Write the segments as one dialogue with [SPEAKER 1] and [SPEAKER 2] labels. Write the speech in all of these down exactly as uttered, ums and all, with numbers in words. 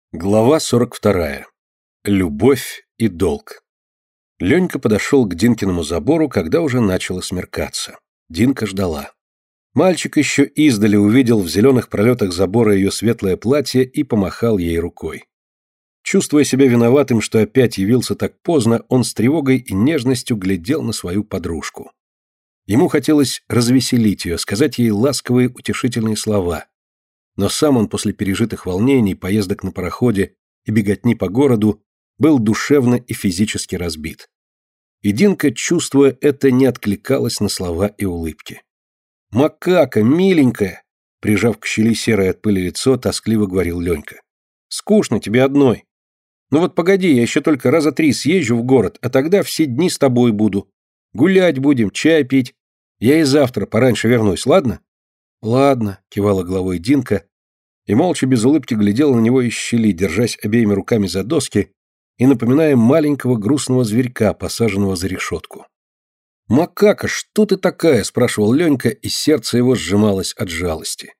[SPEAKER 1] Глава сорок вторая. Любовь и долг. Ленька подошел к Динкиному забору, когда уже начало смеркаться. Динка ждала. Мальчик еще издали увидел в зеленых пролетах забора ее светлое платье и помахал ей рукой. Чувствуя себя виноватым, что опять явился так поздно, он с тревогой и нежностью глядел на свою подружку. Ему хотелось развеселить ее, сказать ей ласковые утешительные слова. Но сам он после пережитых волнений, поездок на пароходе и беготни по городу был душевно и физически разбит. И Динка, чувствуя это, не откликалась на слова и улыбки. «Макака, миленькая!» Прижав к щели серое от пыли лицо, тоскливо говорил Ленька. «Скучно тебе одной. Ну вот погоди, я еще только раза три съезжу в город, а тогда все дни с тобой буду. Гулять будем, чай пить. Я и завтра пораньше вернусь, ладно?» «Ладно», — кивала головой Динка, и молча без улыбки глядела на него из щели, держась обеими руками за доски и напоминая маленького грустного зверька, посаженного за решетку. «Макака, что ты такая?» — спрашивал Ленька, и сердце его сжималось от жалости.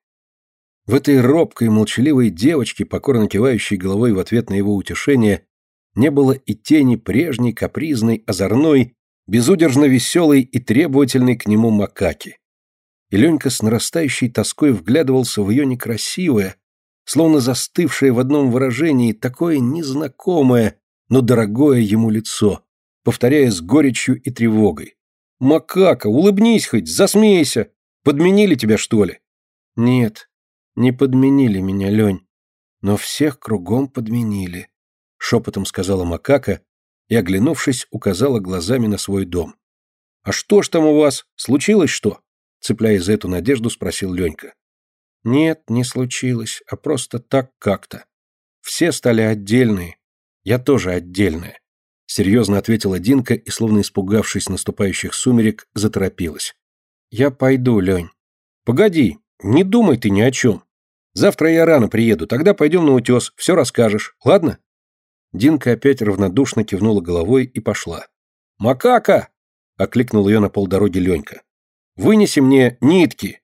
[SPEAKER 1] В этой робкой, молчаливой девочке, покорно кивающей головой в ответ на его утешение, не было и тени прежней, капризной, озорной, безудержно веселой и требовательной к нему макаки. И Ленька с нарастающей тоской вглядывался в ее некрасивое, словно застывшее в одном выражении, такое незнакомое, но дорогое ему лицо, повторяя с горечью и тревогой. «Макака, улыбнись хоть, засмейся! Подменили тебя, что ли?» «Нет, не подменили меня, Лень, но всех кругом подменили», — шепотом сказала Макака и, оглянувшись, указала глазами на свой дом. «А что ж там у вас? Случилось что?» Цепляясь за эту надежду, спросил Ленька. «Нет, не случилось, а просто так как-то. Все стали отдельные. Я тоже отдельная», — серьезно ответила Динка и, словно испугавшись наступающих сумерек, заторопилась. «Я пойду, Лень». «Погоди, не думай ты ни о чем. Завтра я рано приеду, тогда пойдем на утес, все расскажешь, ладно?» Динка опять равнодушно кивнула головой и пошла. «Макака!» — окликнул ее на полдороги Ленька. «Вынеси мне нитки!»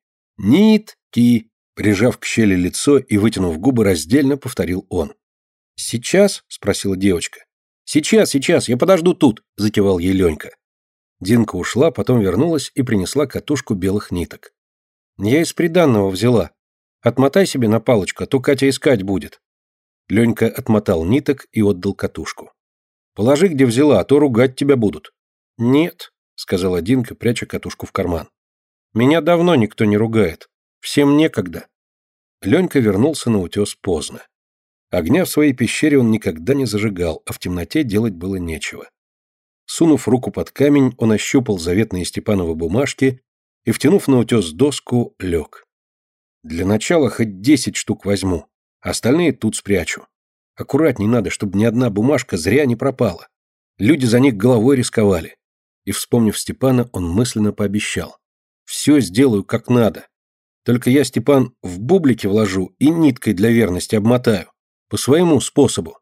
[SPEAKER 1] «Нитки!» Прижав к щели лицо и вытянув губы, раздельно повторил он. «Сейчас?» — спросила девочка. «Сейчас, сейчас, я подожду тут!» — закивал ей Ленька. Динка ушла, потом вернулась и принесла катушку белых ниток. «Я из приданного взяла. Отмотай себе на палочку, а то Катя искать будет». Ленька отмотал ниток и отдал катушку. «Положи, где взяла, а то ругать тебя будут». «Нет», — сказала Динка, пряча катушку в карман. «Меня давно никто не ругает. Всем некогда». Ленька вернулся на утес поздно. Огня в своей пещере он никогда не зажигал, а в темноте делать было нечего. Сунув руку под камень, он ощупал заветные Степановы бумажки и, втянув на утес доску, лег. «Для начала хоть десять штук возьму, остальные тут спрячу. Аккуратней надо, чтобы ни одна бумажка зря не пропала. Люди за них головой рисковали». И, вспомнив Степана, он мысленно пообещал. «Все сделаю как надо. Только я, Степан, в бублики вложу и ниткой для верности обмотаю. По своему способу».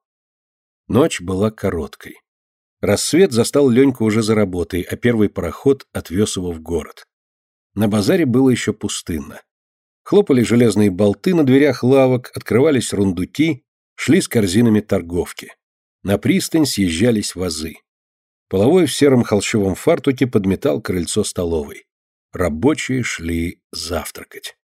[SPEAKER 1] Ночь была короткой. Рассвет застал Леньку уже за работой, а первый пароход отвез его в город. На базаре было еще пустынно. Хлопали железные болты на дверях лавок, открывались рундуки, шли с корзинами торговки. На пристань съезжались вазы. Половой в сером холщовом фартуке подметал крыльцо столовой. Рабочие шли завтракать.